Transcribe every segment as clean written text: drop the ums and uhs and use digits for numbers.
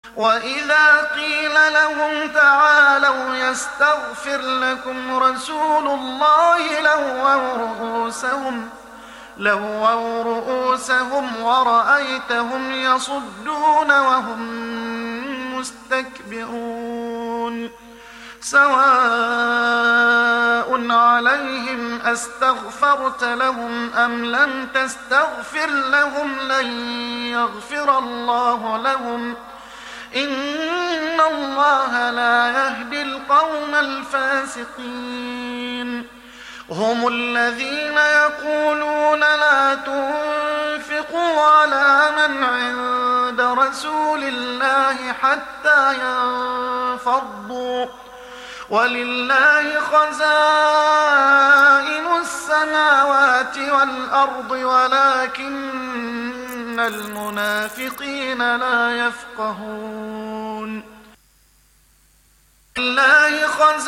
وإذا قيل لهم تعالوا يستغفر لكم رسول الله لووا رؤوسهم ورأيتهم يصدون وهم مستكبرون سواء عليهم أستغفرت لهم أم لم تستغفر لهم لن يغفر الله لهم إن الله لا يهدي القوم الفاسقين هم الذين يقولون لا تنفقوا على من عند رسول الله حتى ينفضوا ولله خزائن السماوات والأرض ولكن المنافقين لا يفقهون لله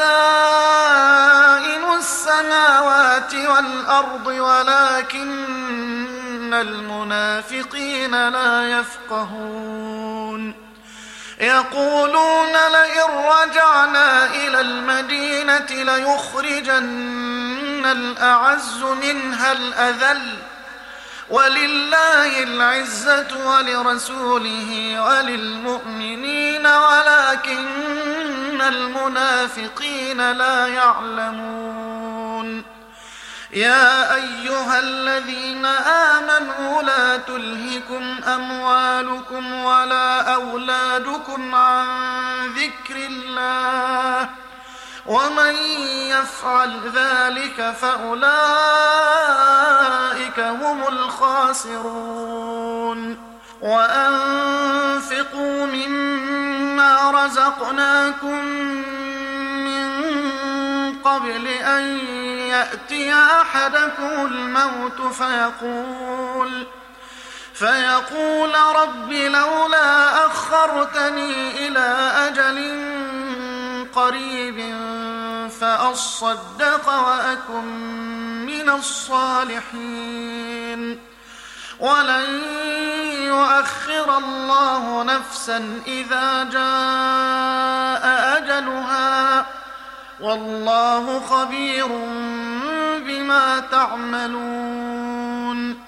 خزائن السماوات والأرض ولكن المنافقين لا يفقهون يقولون لئن رجعنا إلى المدينة ليخرجن الأعز منها الأذل ولله العزة ولرسوله وللمؤمنين ولكن المنافقين لا يعلمون يا أيها الذين آمنوا لا تلهكم أموالكم ولا أولادكم عن ذكر الله ومن يفعل ذلك فأولئك هم الخاسرون وأنفقوا مما رزقناكم من قبل أن يأتي أحدكم الموت فيقول رب لولا أخرتني إلى أجل قريب فأصدق وأكن من الصالحين ولن يؤخر الله نفسا إذا جاء أجلها والله خبير بما تعملون